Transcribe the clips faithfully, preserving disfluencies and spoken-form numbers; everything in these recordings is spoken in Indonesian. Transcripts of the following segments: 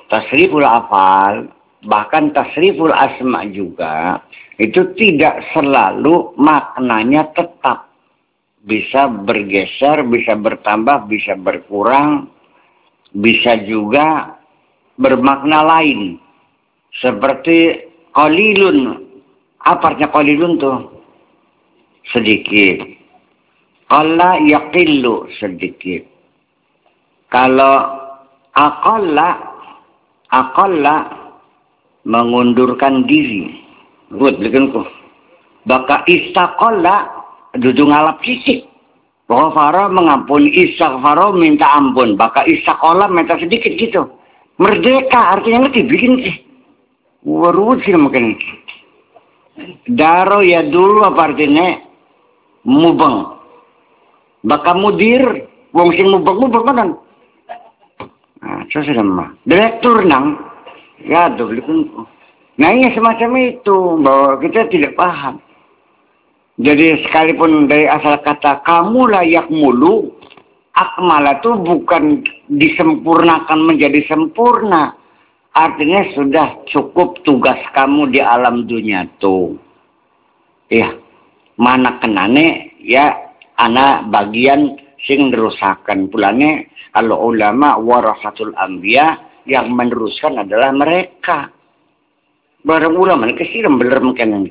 tasriful afal, bahkan tasriful asma juga, itu tidak selalu maknanya tetap. Bisa bergeser, bisa bertambah, bisa berkurang, bisa juga bermakna lain. Seperti qalilun. Apa artinya qalilun tuh? Sedikit. Qalla yaqillu, sedikit. Kalau aqalla, aqalla mengundurkan diri. Buat bikinku. Baka istaqalla duduk ngalap sisik. Bahwa Faro mengampuni, istighfaro minta ampun. Baka istaqalla minta sedikit gitu. Merdeka artinya ngerti bikin sih. Warut sih mungkin. Daro ya dulu apa artinya? Mubeng. Baka mudir. Wong sing mubeng-mubeng kan. Nah, itu sudah mah. Direktur nang. Ya, bikin. Nah, ini semacam itu. Bahwa kita tidak paham. Jadi sekalipun dari asal kata kamu layak mulu, akmala itu bukan disempurnakan menjadi sempurna. Artinya sudah cukup tugas kamu di alam dunia tuh. Ya, mana kenane ya anak bagian sing nerusakan. Pulane kalau ulama warasatul anbiya yang meneruskan adalah mereka. Barang ulama ini kesiram bener mungkin.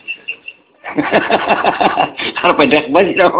Kalau pedek banget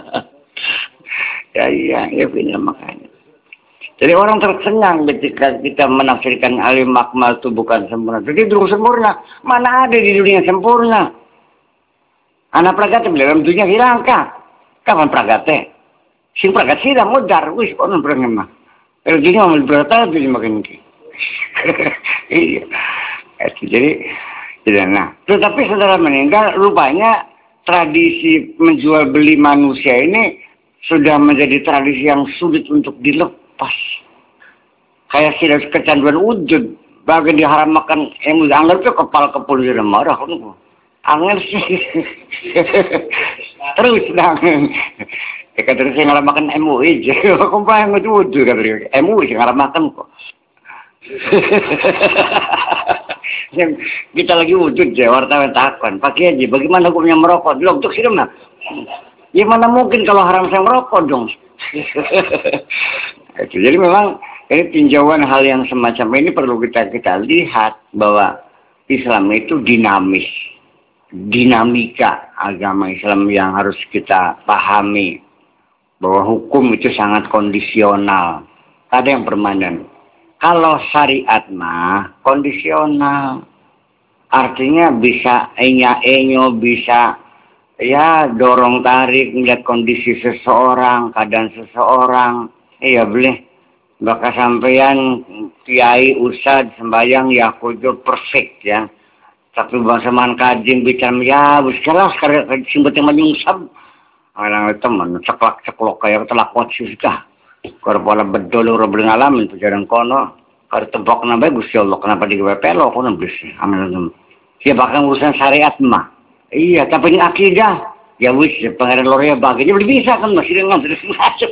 ya iya ya benar makanya. Jadi orang tercengang ketika kita menafsirkan alim akmal itu bukan sempurna. Jadi belum sempurna. Mana ada di dunia sempurna? Anak pragate dalam dunia hirangka. Kapan pragate? Sing pragate hirang modar wis ono pranema. Kalau dunia mau berata jadi makin iki. Iya. Jadi tidak, nah, tetapi setelah meninggal, rupanya tradisi menjual beli manusia ini sudah menjadi tradisi yang sulit untuk dilepas. Kayak sudah kecanduan wujud, bagi diharamkan yang anggap itu kepala kepul sudah marah. Angin sih. Terus dong. Ya kan terus yang ngalamakan M U I, kumpah yang wujud katanya. M U I yang ngalamakan kok. Kita lagi wujud ya wartawan takkan pakai aja bagaimana hukumnya merokok belum untuk sih mah ya mana mungkin kalau haram saya merokok dong. Jadi memang ini tinjauan hal yang semacam ini perlu kita kita lihat bahwa Islam itu dinamis, dinamika agama Islam yang harus kita pahami bahwa hukum itu sangat kondisional, ada yang permanen. Kalau syariat mah kondisional, artinya bisa enya-enyo, bisa ya dorong tarik, melihat kondisi seseorang, keadaan seseorang. Iya boleh, bakal sampeyan kiai ustad sembayang ya kudu perfect ya. Tapi bangsa man kajing bicara ya, biskelah sekarang simbetnya menyungsab. Orang teman ceklak ceklok kayak telakot susah. Kalau pola bedol ora boleh ngalamin tuh jarang kono. Kalau tebak nambah Gusti Allah kenapa digawe pelo kono bis. Amin. Ya bahkan urusan syariat mah. Iya, tapi ini akidah. Ya wis pangeran loro ya baginya belum bisa kan masih dengan terus masuk.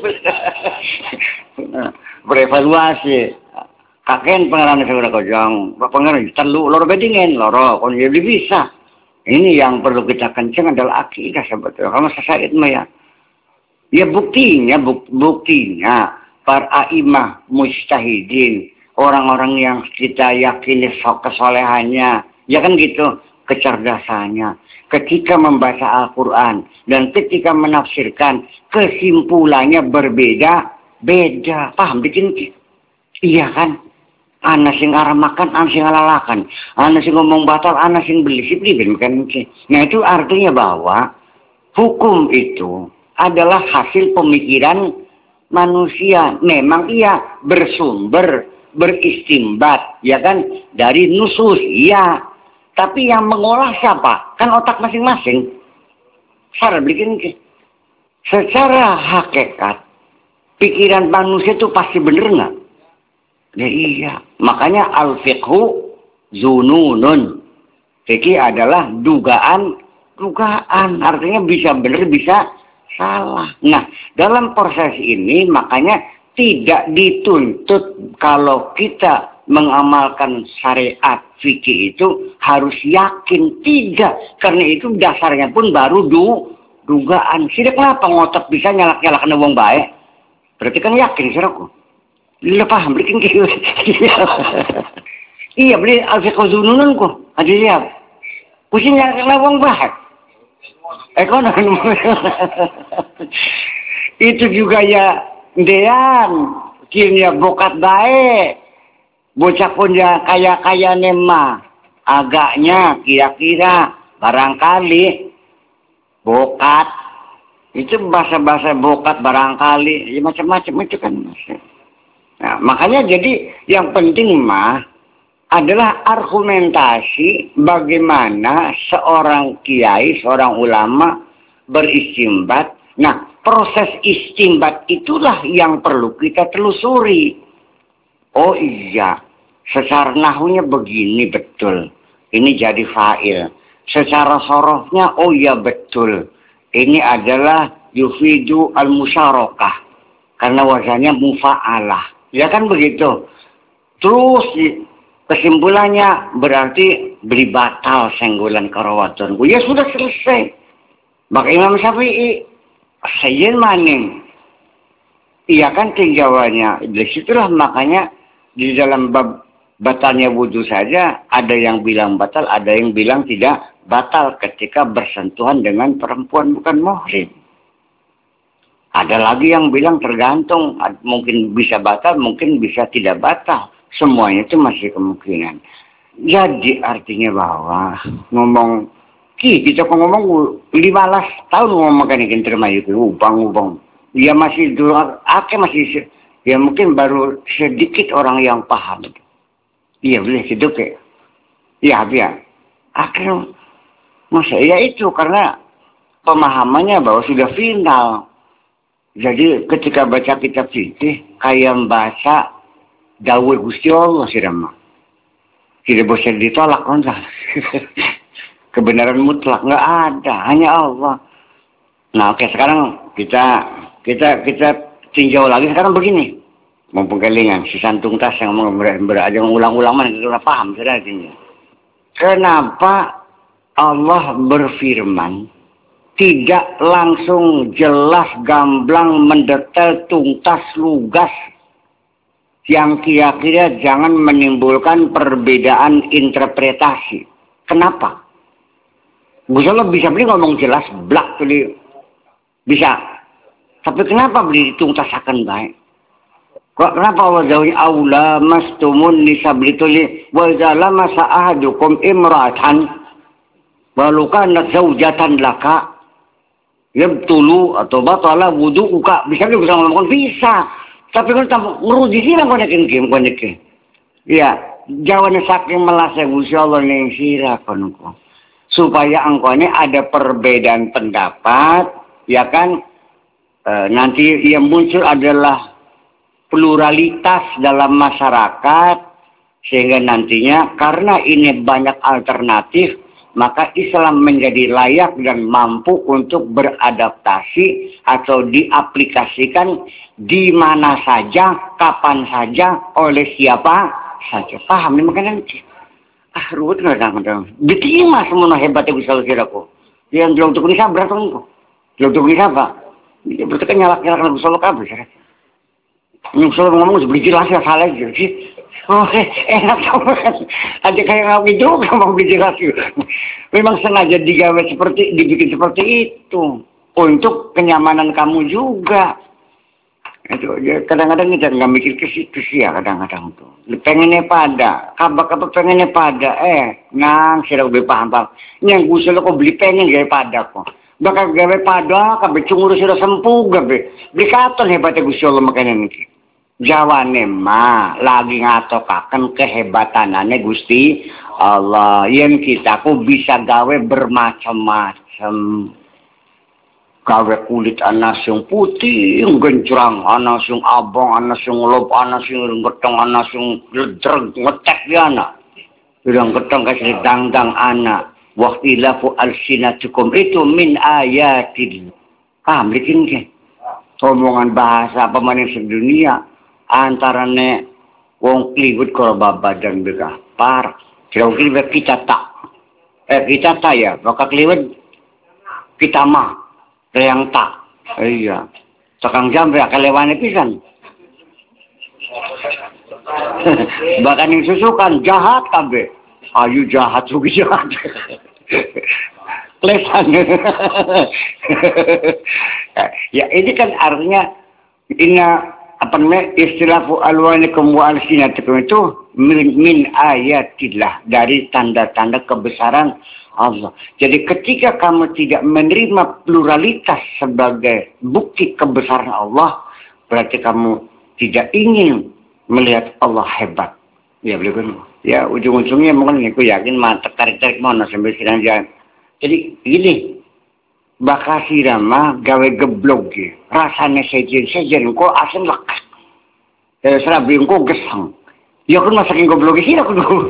Berevaluasi. Kakek pangeran segera kojong. Pangeran telu loro bedingen loro kon ya belum bisa. Ini yang perlu kita kencang adalah akidah sebetulnya. Kalau syariat mah ya. Ya buktinya, buk, buktinya para imam mujtahidin, orang-orang yang kita yakini kesolehannya, ya kan gitu, kecerdasannya. Ketika membaca Al-Quran dan ketika menafsirkan, kesimpulannya berbeda, beda. Paham bikin? Iya kan? Ana sing arah makan, ana sing alalakan. Ana sing ngomong batal, ana sing beli sipri kan. Nah itu artinya bahwa hukum itu adalah hasil pemikiran manusia. Memang iya bersumber, beristimbat, ya kan, dari nusus, iya. Tapi yang mengolah siapa? Kan otak masing-masing. Cara bikin secara hakikat, pikiran manusia itu pasti bener nggak? Ya iya. Makanya al-fiqhu zununun. Fikih adalah dugaan, dugaan. Artinya bisa bener, bisa salah. Nah, dalam proses ini makanya tidak dituntut kalau kita mengamalkan syariat fikih itu harus yakin tidak. Karena itu dasarnya pun baru du, dugaan. Sidak kenapa ngotot bisa nyalak-nyalakan wong baik? Berarti kan yakin siraku. Lu paham bikin gitu. Iya beli alfiqh zununun ku. Ada siap. Kusi nyalak wong baik. Ekonomi. Itu juga ya dean. Kini ya bokat baik. Bocah pun ya kaya-kaya nema. Agaknya kira-kira barangkali bokat. Itu bahasa-bahasa bokat barangkali. Ya macam-macam itu kan. Nah, makanya jadi yang penting mah adalah argumentasi bagaimana seorang kiai, seorang ulama beristimbat. Nah, proses istimbat itulah yang perlu kita telusuri. Oh iya, secara nahunya begini betul. Ini jadi fa'il. Secara sorohnya, oh iya betul. Ini adalah yufidu al-musyarakah. Karena wazannya mufa'alah. Ya kan begitu. Terus kesimpulannya berarti beli batal senggolan karawaton. Ya sudah selesai. Maka Imam Syafi'i, sayyin maning. Iya kan tinjauannya. Dari situlah makanya di dalam bab batalnya wudhu saja ada yang bilang batal, ada yang bilang tidak batal ketika bersentuhan dengan perempuan bukan muhrim. Ada lagi yang bilang tergantung, mungkin bisa batal, mungkin bisa tidak batal. Semuanya itu masih kemungkinan. Jadi artinya bahwa ngomong ki kita kok ngomong lima belas tahun ngomong kan ikan terima itu ubang-ubang. Dia masih dulu akeh masih ya mungkin baru sedikit orang yang paham. Iya boleh hidup ya. Iya ya. Akhirnya masa ya itu karena pemahamannya bahwa sudah final. Jadi ketika baca kitab fikih kayak baca dawuh Gusti Allah sih Rama. Tidak bisa ditolak kan. Kebenaran mutlak nggak ada, hanya Allah. Nah oke sekarang kita kita kita tinjau lagi sekarang begini. Mumpung kelingan si Santung Tas yang mau beraja mengulang-ulang mana kita udah paham sudah artinya. Kenapa Allah berfirman tidak langsung jelas gamblang mendetail tuntas lugas yang kira-kira jangan menimbulkan perbedaan interpretasi. Kenapa? Gusti Allah bisa beli ngomong jelas blak tadi bisa. Tapi kenapa beli dituntasakan baik? Kok kenapa Allah jauhnya aula mastumun nisa beli tuli wa idza masa ahadukum imra'atan waluka zaujatan laka yabtulu atau batala wudu'uka. Bisa dia bisa ngomong bisa. Tapi kan merugi sih lah konekin game konekin. Iya, jawabannya saking melasnya Gusti Allah ning sira konku. Supaya engkau ini ada perbedaan pendapat, ya kan? E, nanti yang muncul adalah pluralitas dalam masyarakat, sehingga nantinya karena ini banyak alternatif, maka Islam menjadi layak dan mampu untuk beradaptasi atau diaplikasikan di mana saja, kapan saja, oleh siapa saja. Paham nih makanya? Ah, ruwet nggak kadang-kadang. Diterima semua hebatnya bisa kira-kira. Yang belum tuh bisa berat tuh. Belum tuh bisa apa? Dia berarti kan nyalak-nyalak lagu solo kabel. Yang solo ngomong beli jelas ya salah gitu sih. Oh, enak banget. Aja kayak nggak gitu, ngomong beli jelas gitu. Memang sengaja digawe seperti, dibikin seperti itu untuk kenyamanan kamu juga. Itu kadang-kadang kita nggak mikir ke situ sih ya kadang-kadang tuh. Pengennya pada, kabar-kabar pengennya pada, eh, nang sih lebih paham-paham. Yang gue kok beli pengen gawe pada kok. Bakal gawe pada, kabeh cunguru sudah sempuh gawe. Beli katon hebatnya Gusti Allah makanya niki. Jawane mah lagi ngatokaken kehebatanane Gusti Allah. Yen kita ku bisa gawe bermacam-macam. Gawe kulit ana sing putih, gencrang, ana sing abang, ana sing lop, ana sing getong, ana sing ledreg ngetek di ana. Bilang getong kasih dangdang ana. Waqtilafu alsinatukum itu min ayatil. Paham bikin ke? Omongan bahasa pemain sedunia antarane Wong kliwet kalau babadan beka par. Kalau kliwet kita tak. Eh kita tak ya. Maka kliwet kita mah. Yang tak. Iya. Sekarang jam ya kelewane pisan. Bahkan yang susukan jahat kabe. Ayu jahat sugi jahat. Klesan. Ya ini kan artinya inna apa namanya istilahu alwanikum wa alsinatikum itu min, min ayatillah, dari tanda-tanda kebesaran Allah. Jadi ketika kamu tidak menerima pluralitas sebagai bukti kebesaran Allah, berarti kamu tidak ingin melihat Allah hebat. Ya begitu. Ya ujung-ujungnya mungkin aku yakin mah tertarik-tarik mana sampai sekarang jalan. Jadi gini, bakal sirama gawe geblok ge. Rasane sejen-sejen kok asem lekas. Eh serabi kok gesang. Ya kan masakin goblok sih aku dulu.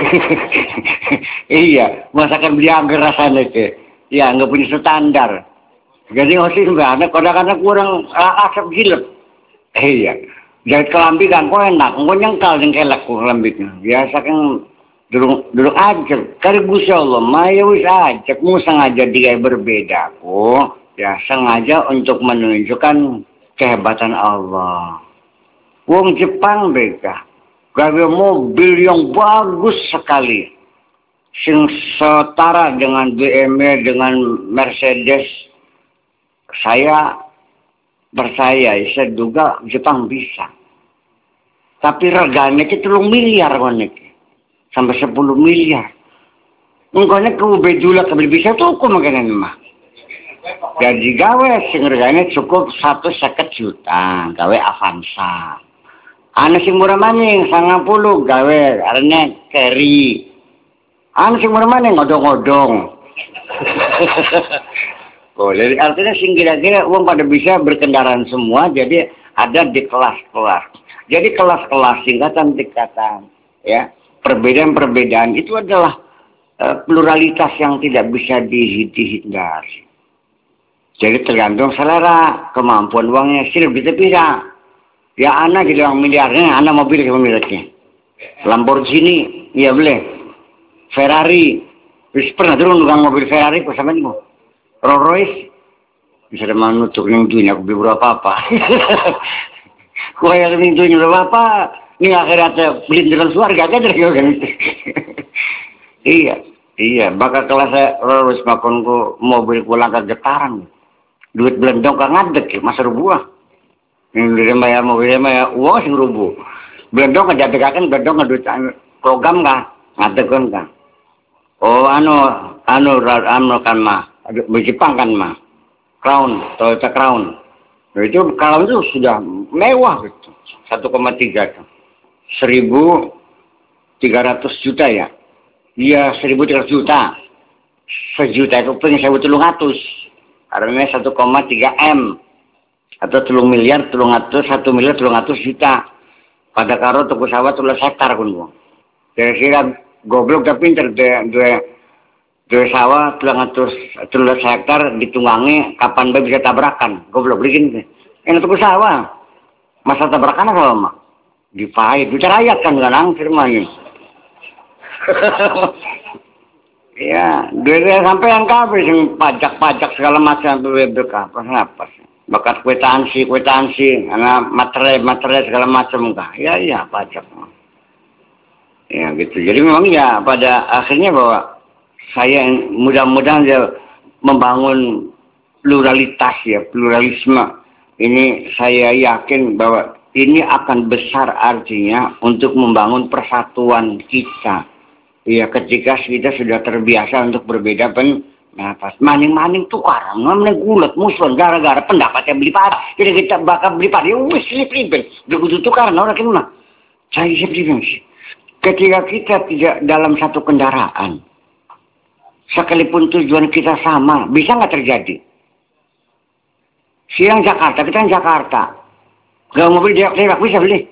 Iya, masakan biager rasanya ke. Ya nggak punya standar. Jadi osis mbak, kadang-kadang kurang asap gilep. Iya, jadi kelambi kan kok enak, kok nyengkal yang kelak kelambiknya. Biasa kan duduk duduk aja. Kali Gusti Allah, maya wis aja, mu sengaja dia berbeda kok. Ya sengaja untuk menunjukkan kehebatan Allah. Wong Jepang mereka gawe mobil yang bagus sekali, sing setara dengan B M W, dengan Mercedes. Saya percaya, saya duga Jepang bisa. Tapi regane itu telung miliar koneke, sampai sepuluh miliar. Mungkin ke bejula kabel bisa tuh aku makanan mah. Jadi gawe sing regane cukup satu seket juta, gawe Avanza. Ana sing murah maning sangang puluh gawe arene carry. Ana sing murah maning ngodong-ngodong. Oh, jadi artinya sing kira-kira uang pada bisa berkendaraan semua, jadi ada di kelas-kelas. Jadi kelas-kelas tingkatan-tingkatan, ya. Perbedaan-perbedaan itu adalah uh, pluralitas yang tidak bisa dihindari. Jadi tergantung selera, kemampuan uangnya sih bisa bisa. Ya anak jadi orang miliarnya, anak mobil yang memiliki Lamborghini, iya boleh. Ferrari, bisa pernah turun dengan mobil Ferrari, kok sama ini Rolls Royce, bisa ada menutup yang dunia, aku beli berapa apa. Kau yang yang dunia berapa apa, ini akhirnya beli dengan suarga kan dari kan. Iya, iya, bakal kelas Rolls Royce makan ku mobil pulang ke getaran, duit belendong kan ngadek, masa rubuah. Ini bayar mobilnya bayar uang sing rubuh. Belendong ngejadikan belendong ngeduit program kah? Ngadekan kah? Oh anu anu anu kan mah, Jepang kan mah. Crown, Toyota Crown. Nah, itu kalau itu sudah mewah gitu. satu koma tiga tuh. seribu tiga ratus juta ya. Iya seribu tiga ratus juta. Sejuta itu pengen seribu telung ratus. Karena satu koma tiga M. Atau telung miliar, telung ratus, satu miliar, telung ratus juta. Pada karo tuku sawah tulis hektar pun bu. Kira-kira goblok tapi pinter dua dua dua sawah telung ratus, tulis hektar ditunggangi kapan bae bisa tabrakan. Goblok bikin deh. Ini tuku sawah. Masa tabrakan apa mak? Dipahit, bicara ayat kan kadang firman. Ya, dua sampai yang kabeh sing pajak-pajak segala macam B B K apa apa sih? Bakat kwitansi, kwitansi, anak materai, materai segala macam enggak. Ya, iya, pajak. Ya, gitu. Jadi memang ya pada akhirnya bahwa saya mudah-mudahan dia membangun pluralitas ya, pluralisme. Ini saya yakin bahwa ini akan besar artinya untuk membangun persatuan kita. Ya, ketika kita sudah terbiasa untuk berbeda pen nah, pas maning-maning tukar, maning gulat, musuhan, gara-gara pendapatnya beli parah. Jadi kita bakal beli parah, ya wis silip-silip. Begitu tukar, orang kena. Saya silip-silip. Ketika kita tidak dalam satu kendaraan, sekalipun tujuan kita sama, bisa nggak terjadi? Siang Jakarta, kita yang Jakarta. Gak mobil diak-diak, bisa beli.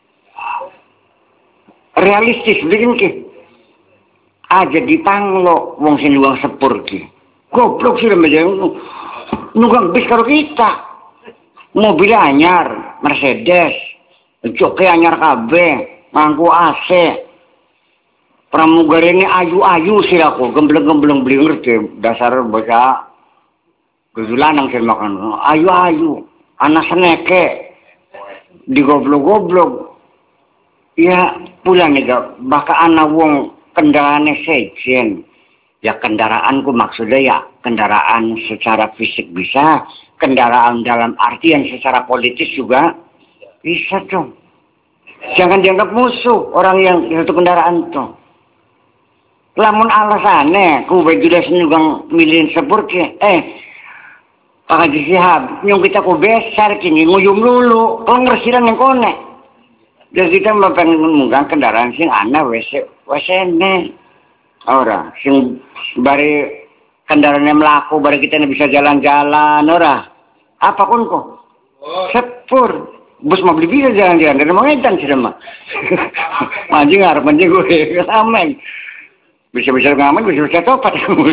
Realistis, bikin ke. Aja di panglo wong sing luang sepur ki. Goblok sih menjeng nunggang bis karo kita. Mobil anyar, Mercedes. Joke anyar kabeh, mangku A C. Pramugari ini ayu-ayu sih aku, gembleng-gembleng beli ngerti dasar bocah gezulanang sih makan. Ayu-ayu, anak seneke, digoblok-goblok. Ya pula nih gak, baka anak wong kendaraannya sejen. Ya kendaraanku maksudnya ya kendaraan secara fisik bisa, kendaraan dalam artian secara politis juga bisa dong. Jangan dianggap musuh orang yang satu kendaraan tuh. Lamun alasannya, ku bejudah senyugang milihin sepur ke, eh, Pak Haji Sihab, nyong kita ku besar kini, nguyum lulu, kalau ngersiran yang kone. Jadi kita mau pengen mengunggang kendaraan sing anak wese, wesene. Ora, sing bari kendaraan yang melaku, bari kita bisa jalan-jalan, ora. Apapun kok, sepur. Bus mau beli bisa jalan-jalan, dari mau ngedan sih mah. Manjing harap manjing gue, aman. Bisa-bisa ngamen, bisa-bisa topat.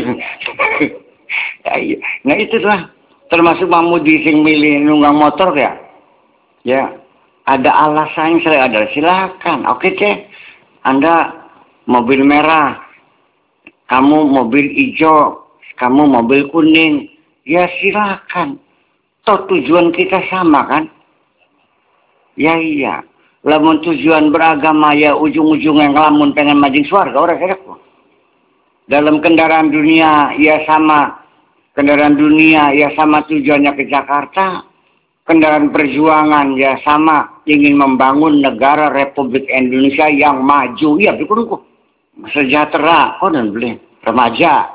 Ya, iya. Nah itulah termasuk mamudi sing milih nunggang motor ya. Ya, ada alasan saya ada silakan. Oke cek, Anda mobil merah, kamu mobil hijau, kamu mobil kuning, ya silakan. Toh tujuan kita sama kan? Ya iya. Lamun tujuan beragama ya ujung-ujungnya ngelamun pengen majing swarga orang saya kok. Dalam kendaraan dunia ya sama, kendaraan dunia ya sama tujuannya ke Jakarta, kendaraan perjuangan ya sama ingin membangun negara Republik Indonesia yang maju, ya betul kok, sejahtera, oh dan beli remaja,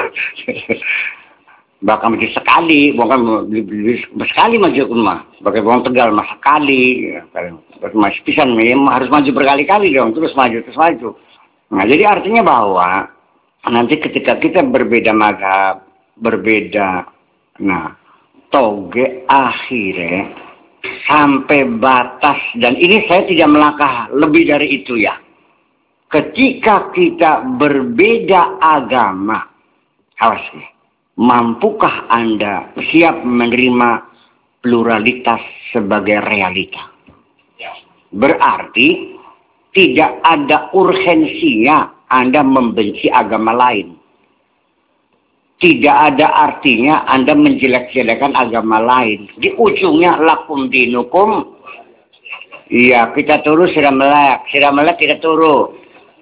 bahkan maju sekali, bukan sekali maju mah, pakai bawang Tegal mah sekali, masih pisan harus maju berkali-kali dong, terus maju terus maju. Nah jadi artinya bahwa nanti ketika kita berbeda mazhab, berbeda, nah, toge akhirnya sampai batas, dan ini saya tidak melangkah lebih dari itu ya. Ketika kita berbeda agama, awas ya, mampukah Anda siap menerima pluralitas sebagai realita? Berarti tidak ada urgensinya Anda membenci agama lain. Tidak ada artinya Anda menjelek-jelekan agama lain. Di ujungnya lakum dinukum. Iya, kita turu sirah melek. Sirah melek kita turu.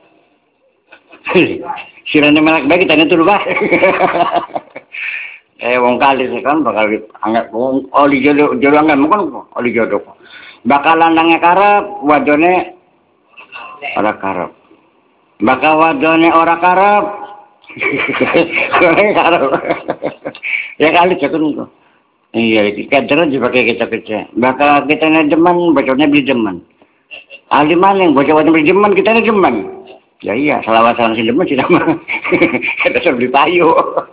Sirah melek baik kita turu bah. Eh, wong kali kan bakal anggap oli jodoh jodoh anggap mungkin oli jodoh. Bakal lanangnya karep, wadone ora karep. Bakal wadone ora karep. Ora karep. Ya kali cekun kok. Iya, kadang juga kayak kita kerja. Bakal kita demen, bocornya beli demen. Ali maning bocor-bocor beli demen, kita demen. Ya iya, selawat-selawat si demen sih nama. Kita suruh beli payu.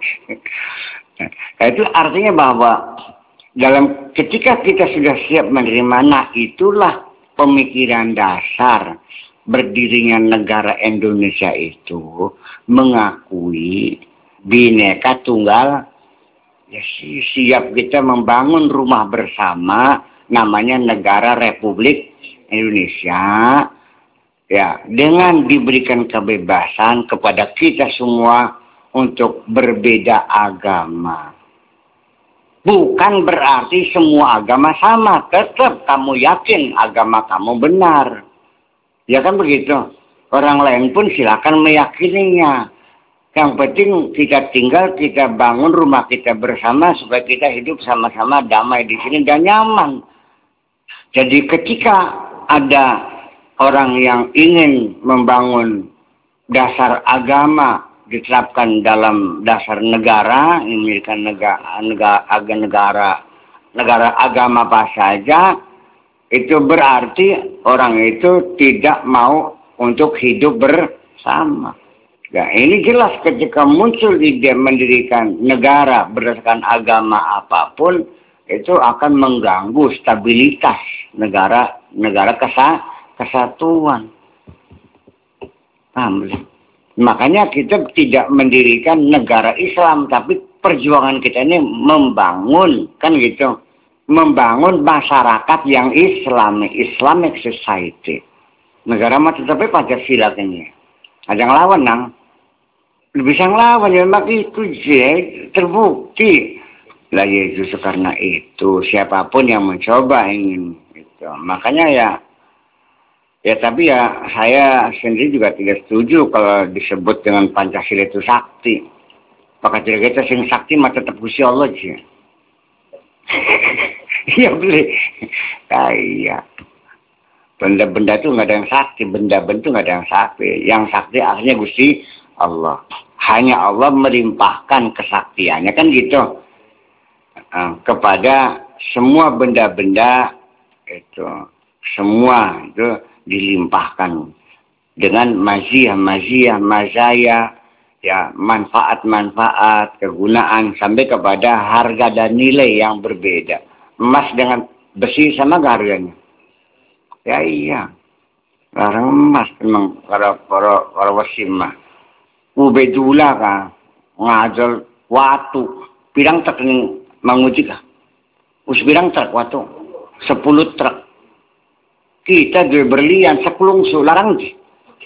Nah, itu artinya bahwa dalam ketika kita sudah siap menerima, nah itulah pemikiran dasar berdirinya negara Indonesia itu mengakui Bhinneka Tunggal, ya siap kita membangun rumah bersama namanya negara Republik Indonesia, ya dengan diberikan kebebasan kepada kita semua untuk berbeda agama. Bukan berarti semua agama sama, tetap kamu yakin agama kamu benar. Ya kan begitu. Orang lain pun silakan meyakininya. Yang penting kita tinggal, kita bangun rumah kita bersama supaya kita hidup sama-sama damai di sini dan nyaman. Jadi ketika ada orang yang ingin membangun dasar agama diterapkan dalam dasar negara, memiliki negara, negara, negara, negara agama apa saja, itu berarti orang itu tidak mau untuk hidup bersama. Nah, ini jelas ketika muncul ide mendirikan negara berdasarkan agama apapun, itu akan mengganggu stabilitas negara negara kesa, kesatuan. Paham? Makanya kita tidak mendirikan negara Islam, tapi perjuangan kita ini membangun, kan gitu, membangun masyarakat yang Islamic, Islamic society. Negara mah tetapnya Pancasila kayaknya. Ada yang lawan nang. Bisa ngelawan ya memang itu sih terbukti. Lah ya justru karena itu siapapun yang mencoba ingin itu. Makanya ya ya tapi ya saya sendiri juga tidak setuju kalau disebut dengan Pancasila itu sakti. Maka tidak kita sing sakti mah tetap Gusti Allah sih. Iya boleh. Iya. Benda-benda itu nggak ada yang sakti, benda-benda itu nggak ada yang sakti. Yang sakti akhirnya Gusti Allah. Hanya Allah melimpahkan kesaktiannya kan gitu uh, kepada semua benda-benda itu, semua itu dilimpahkan dengan maziah, maziah, mazaya, ya manfaat-manfaat, kegunaan sampai kepada harga dan nilai yang berbeda. Emas dengan besi sama gak harganya? Ya iya, larang emas memang para para para wasimah. Ubedullah kan ngajal watu pirang truk ning manguji kah? Us pirang truk watu sepuluh truk. Kita dua berlian sepuluh su larang di.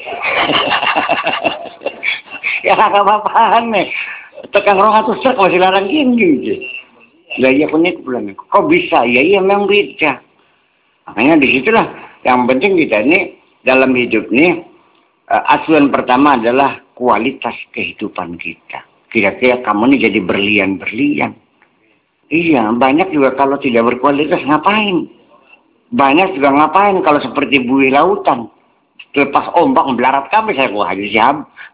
Ya kakak bapahan nih. Tekan orang atus truk masih larang gini. Lah iya punya bulan. Kok bisa? Ya iya memang beda. Makanya disitulah yang penting kita ini dalam hidup ini uh, asuhan pertama adalah kualitas kehidupan kita. Kira-kira kamu ini jadi berlian-berlian. Iya, banyak juga kalau tidak berkualitas ngapain? Banyak juga ngapain kalau seperti buih lautan. Lepas ombak belarat kabeh saya kok haji siap.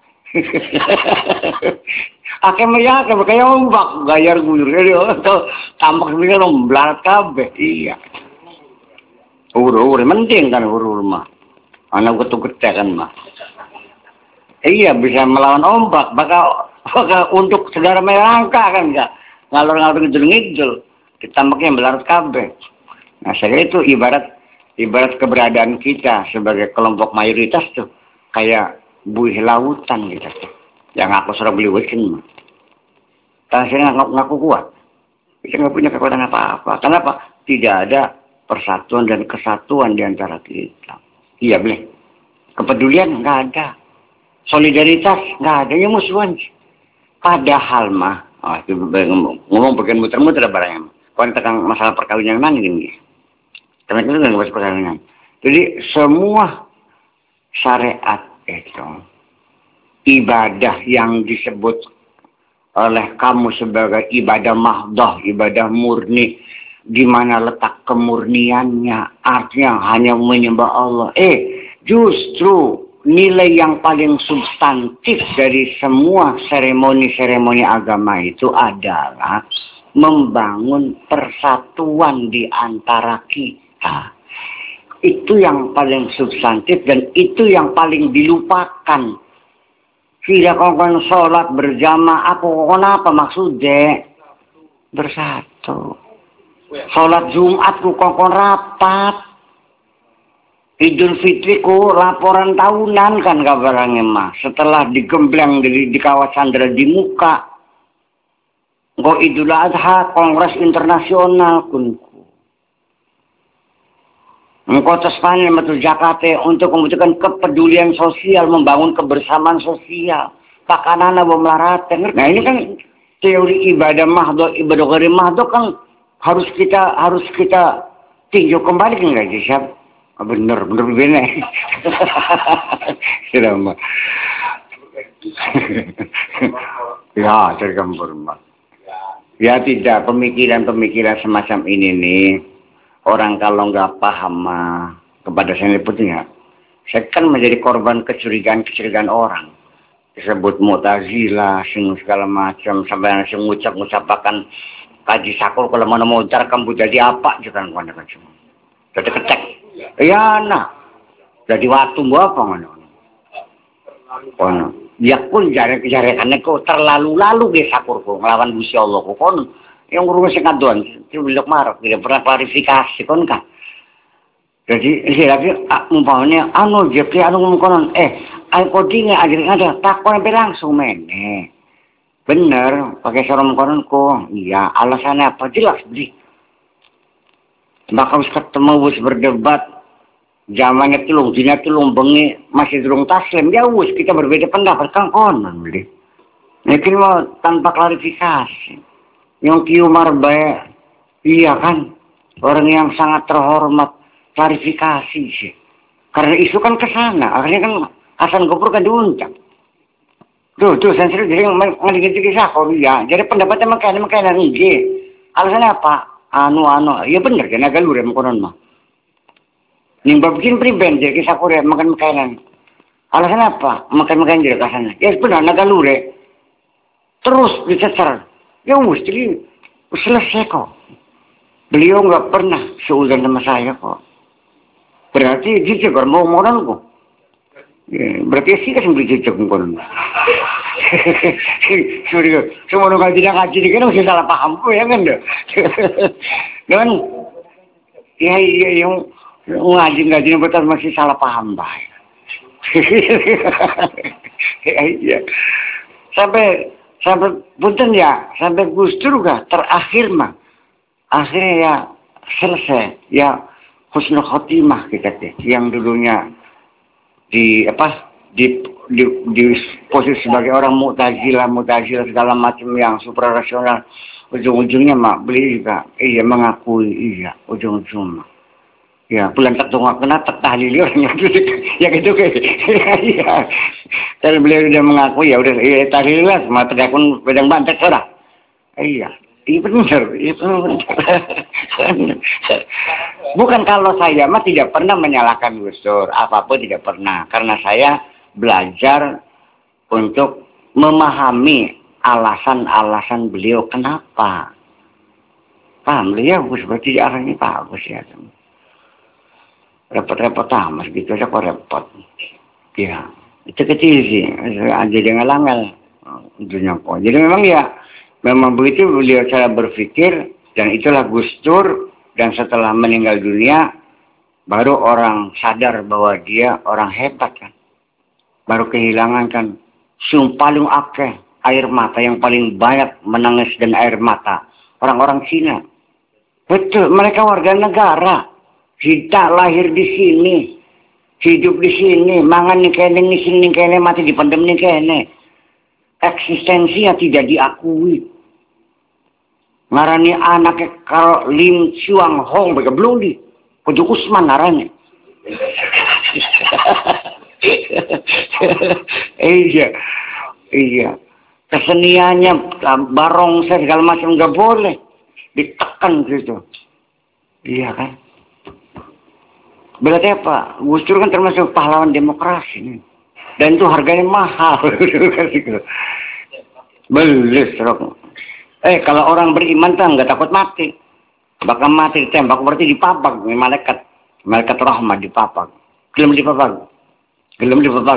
Akhirnya melihat kayak ombak gayar guyur itu tampak sebenarnya belarat kabeh. Iya. Uru-uru penting kan uru mah. Anak getu-gete kan mah. Iya bisa melawan ombak, bakal, bakal untuk saudara melangkah kan enggak. Ngalor-ngalor ngidul-ngidul. Ditampaknya belarat kabeh. Nah, saya itu ibarat ibarat keberadaan kita sebagai kelompok mayoritas tuh kayak buih lautan gitu. Yang aku suruh beli weekend mah. Karena saya ngaku, ngaku kuat. Kita nggak punya kekuatan apa-apa. Kenapa? Tidak ada persatuan dan kesatuan di antara kita. Iya boleh. Kepedulian nggak ada. Solidaritas nggak ada. Yang musuhan. Padahal mah, oh, itu ngomong, ngomong bagian muter-muter barangnya. Kalau tentang masalah perkawinan mana gini. Karena itu nggak bahas perkawinan. Jadi semua syariat itu ibadah yang disebut oleh kamu sebagai ibadah mahdoh, ibadah murni, di mana letak kemurniannya, artinya hanya menyembah Allah. Eh, justru nilai yang paling substantif dari semua seremoni-seremoni agama itu adalah membangun persatuan di antara kita. Itu yang paling substantif dan itu yang paling dilupakan. Tidak kongkong sholat berjamaah, aku kongkong apa maksudnya? Bersatu. Sholat Jumat ku kongkong rapat. Idul Fitriku laporan tahunan kan kabarnya mah. Setelah digembleng di, di kawasan di muka. Kok Idul Adha Kongres Internasional kunku. Engkau tespannya metu Jakarta untuk membutuhkan kepedulian sosial, membangun kebersamaan sosial. Pakanana melaratan. Nah ini kan teori ibadah mahdoh, ibadah ghairi mahdoh kan harus kita harus kita tinjau kembali kan nggak sih? Bener bener bener. Sudah mbak. Ya tergambar mbak. Ya tidak, pemikiran-pemikiran semacam ini nih. Orang kalau nggak paham mah kepada saya pentingnya, saya kan menjadi korban kecurigaan-kecurigaan orang. Disebut Mu'tazilah, sing segala macam, sampai sing ngucap-ngucapakan kaji sakul kalau mana mau cara kamu jadi apa juga kan kan cuma. Jadi kecek. Ya nah. Jadi waktu apa ngono. Kono. Ya pun jare-jarekannya kok terlalu-lalu ge sakurku ngelawan Gusti Allah kok kono. Yang ngurus sing kadoan, itu bilang marah, tidak pernah klarifikasi kon kan. Jadi saya lagi umpamanya anu jepri anu ngomong eh ayo kodingnya ajarin ada takon sampai langsung mene. Bener, pakai sorong konon kok. Iya, alasannya apa jelas beli. Maka harus ketemu bus berdebat Zamannya tulung, dina tulung bengi masih durung taslim, ya wis kita berbeda pendapat kan konon beli. Mungkin mau tanpa klarifikasi. Yang Ki Umar baik, iya kan, orang yang sangat terhormat, klarifikasi sih. Karena isu kan ke sana, akhirnya kan Hasan Gopur kan diuncap. Tuh, tuh, saya serius, jadi ngelingi kisah kok ya. Jadi pendapatnya makanya makanya nggih. Alasannya apa? Anu anu, ya bener kan agak lurem konon mah. Ning bikin priben jadi kisah Korea makan makanan. Alasan apa? Makan-makan jadi kasana. Ya benar naga lure. Terus dicecer. Ya wis jadi selesai kok. Beliau nggak pernah seuzon sama saya kok. Berarti dia juga mau moral kok. Ya, berarti sih kan beli cocok konon. Sorry, semua orang tidak ngaji ini kan masih salah paham kok ya kan deh. Kan? Ya iya yang ngaji-ngaji betul masih salah paham baik. Iya. Sampai sampai punten ya, sampai Gus Dur juga terakhir mah. Akhirnya ya selesai ya husnul khotimah kita teh yang dulunya di apa di di, di posisi sebagai orang Mu'tazilah, Mu'tazilah segala macam yang suprarasional, ujung-ujungnya mah beliau juga iya mengakui iya ujung-ujungnya. Ya, bulan tak tunggu kena tak tahlil orang yang itu ya gitu kayak iya. Dan beliau sudah mengaku ya udah iya tahlil lah semua tergakun pedang bantet sudah. Iya, iya benar, iya benar. Bukan kalau saya mah tidak pernah menyalahkan Gus Dur, apapun tidak pernah, karena saya belajar untuk memahami alasan-alasan beliau kenapa. Paham beliau Gus berarti arahnya bagus ya. Repot-repot amat gitu aja kok repot. Ya, itu kecil sih. Jadi ngalanggal dunia kok. Jadi memang ya, memang begitu beliau cara berpikir dan itulah Gus Dur. Dan setelah meninggal dunia, baru orang sadar bahwa dia orang hebat kan. Baru kehilangan kan sung paling akeh air mata yang paling banyak menangis dan air mata orang-orang Cina. Betul, mereka warga negara. Kita lahir di sini, hidup di sini, mangan nih kene, ngisin nih kene, mati dipendem nih kene. Eksistensinya tidak diakui. Ngarani anaknya kalau Lim Chuang Hong, mereka belum di Kujuk Usman ngarani. Iya, iya. Keseniannya, barong segala macam nggak boleh ditekan gitu. Iya kan? Berarti apa? Gus Dur kan termasuk pahlawan demokrasi nih. Dan itu harganya mahal. Belis rok. Eh kalau orang beriman tuh nggak takut mati. Bakal mati ditembak berarti dipapak nih malaikat. Malaikat rahmat dipapak. Gelem dipapak. Gelem dipapak.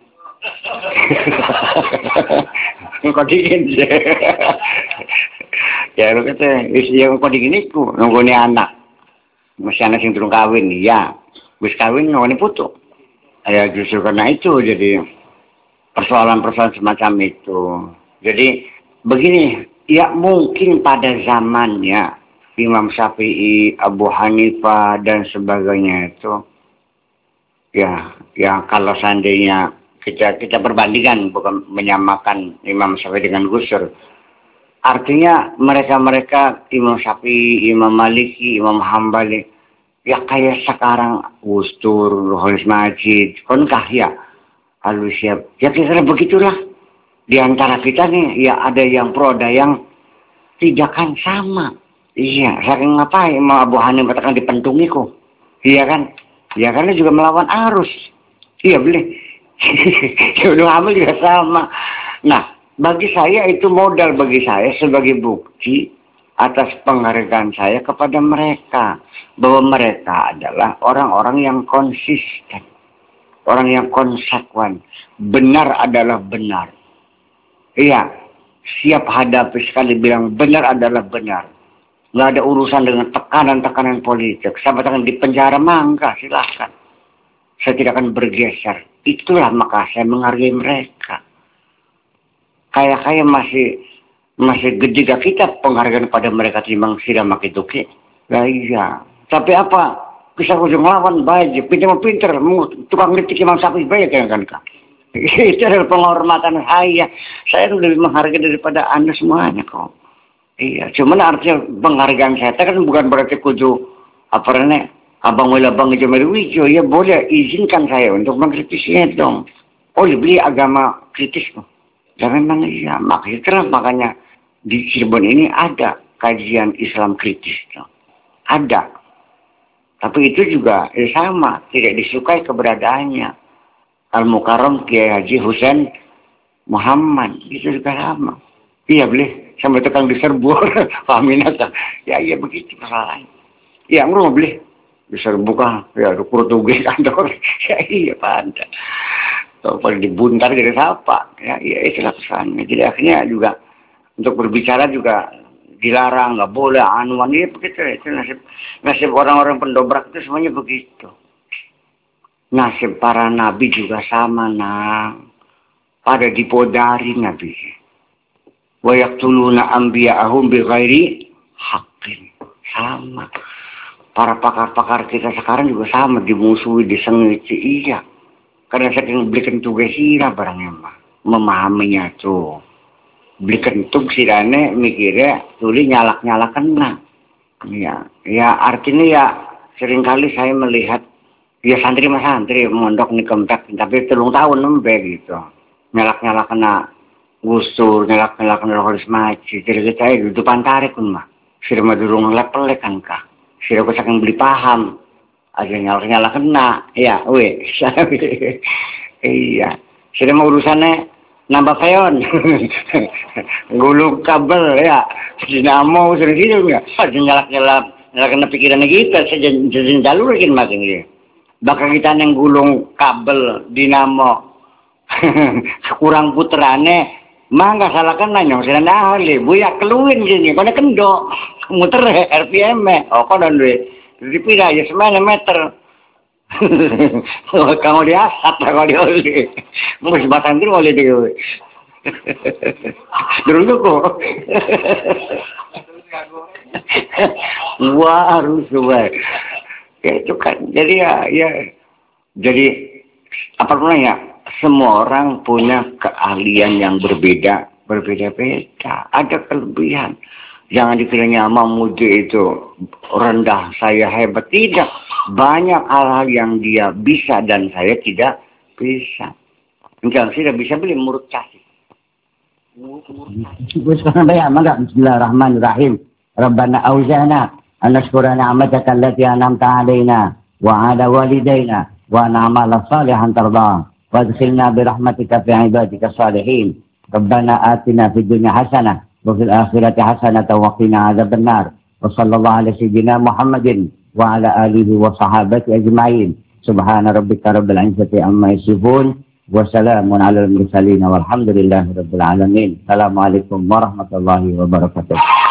Kok dingin sih. Ya lu kata isi yang kok dingin itu nunggu anak. Masih anak yang turun kawin, iya. Wis kawin ngawani putu. Ya justru karena itu jadi persoalan-persoalan semacam itu. Jadi begini, ya mungkin pada zamannya Imam Syafi'i, Abu Hanifah dan sebagainya itu, ya, ya kalau seandainya kita kita perbandingkan bukan menyamakan Imam Syafi'i dengan Gus Dur. Artinya mereka-mereka Imam Syafi'i, Imam Maliki, Imam Hambali ya kayak sekarang Gus Dur, Rohis Majid, konkah ya halus siap. Ya kira-kira begitulah. Di antara kita nih ya ada yang pro, ada yang tidak kan sama. Iya, saking ngapain mau Abu Hanifah katakan dipentungi kok. Iya kan? Ya karena juga melawan arus. Iya boleh. Jodoh amal juga sama. Nah, bagi saya itu modal bagi saya sebagai bukti atas penghargaan saya kepada mereka. Bahwa mereka adalah orang-orang yang konsisten. Orang yang konsekuen. Benar adalah benar. Iya, siap hadapi sekali bilang benar adalah benar. Nggak ada urusan dengan tekanan-tekanan politik. Saya katakan di penjara mangga, silahkan. Saya tidak akan bergeser. Itulah maka saya menghargai mereka. Kayak-kayak masih masih gede gak kita penghargaan pada mereka timbang sida makituki. Nah iya. Tapi apa? bisa ujung lawan baik, pintar pintar, tukang kritik Imam Syafi'i baik kan kan. Itu adalah penghormatan saya. Saya lebih menghargai daripada Anda semuanya kok. Iya, cuman artinya penghargaan saya kan bukan berarti kudu apa namanya abang wala bang itu merwijo. Ya boleh izinkan saya untuk mengkritisinya dong. Oh, beli agama kritis kok. Ya memang iya, makanya makanya di Cirebon ini ada kajian Islam kritis dong. Ada. Tapi itu juga ya sama, tidak disukai keberadaannya. Al-Mukarram Kiai Haji Husain Muhammad, itu juga sama. Iya boleh, sampai tukang diserbu. Pahamin aja. Ya iya begitu persoalannya. Ya ngurung boleh. Diserbu kan, ya ukur tugas kantor. Ya iya panda. Kalau dibuntar dari siapa? Ya iya itulah pesannya. Jadi akhirnya juga untuk berbicara juga dilarang, nggak boleh anuan ini begitu. Itu nasib nasib orang-orang pendobrak itu semuanya begitu. Nasib para nabi juga sama nang. Pada dipodari nabi. Wa yaqtuluna anbiya'ahum bighairi haqqin. Sama. Para pakar-pakar kita sekarang juga sama, dimusuhi, disengiti. Iya. Karena saking belikan tugas sira barangnya mah. Memahaminya tuh. Belikan tugas sirane mikirnya tuli nyalak-nyalak kena. Ya, ya artinya ya seringkali saya melihat ya santri mas santri mondok nih kemtek tapi telung tahun nembe gitu. Nyalak-nyalak kena gustur, nyalak-nyalak kena rohis maci. Jadi kita itu depan tarik pun mah. Sira madurung lepelek kan kah. Sira ko saking beli paham. Aja nyalak-nyalak kena. Ya, we. Iya. Sira mau urusannya nambah peon. Gulung kabel ya. Dinamo sering-sering ya. Aja nyalak-nyalak nyalak kena pikirannya kita. Saya jadi jalur lagi makin dia. Bakal kita yang gulung kabel dinamo. Kurang puterane mangga salah kan nanya sira ahli buya keluin gini kono kendo muter R P M oh kono duwe dipira ya semene meter kamu dia asat kalau dia oli mus batang dulu oli dia dulu kok wah harus buat ya itu kan jadi ya ya jadi apa namanya semua orang punya keahlian yang berbeda, berbeda-beda. Ada kelebihan. Jangan dikiranya memuji itu rendah, saya hebat. Tidak. Banyak hal-hal yang dia bisa dan saya tidak bisa. Enggak, saya tidak bisa beli murut kasih. Bismillahirrahmanirrahim. Rabbana auzana an nashkura ni'mataka allati an'amta 'alaina wa 'ala walidayna wa na'mala salihan tardah. وادخلنا برحمتك في عبادك الصالحين ربنا آتنا في الدنيا حسنة وفي الآخرة حسنة وقنا عذاب النار وصلى الله على سيدنا محمد وعلى آله وصحابته أجمعين سبحان ربك رب العزة عما يصفون وسلام على المرسلين والحمد لله رب العالمين السلام عليكم ورحمة الله وبركاته.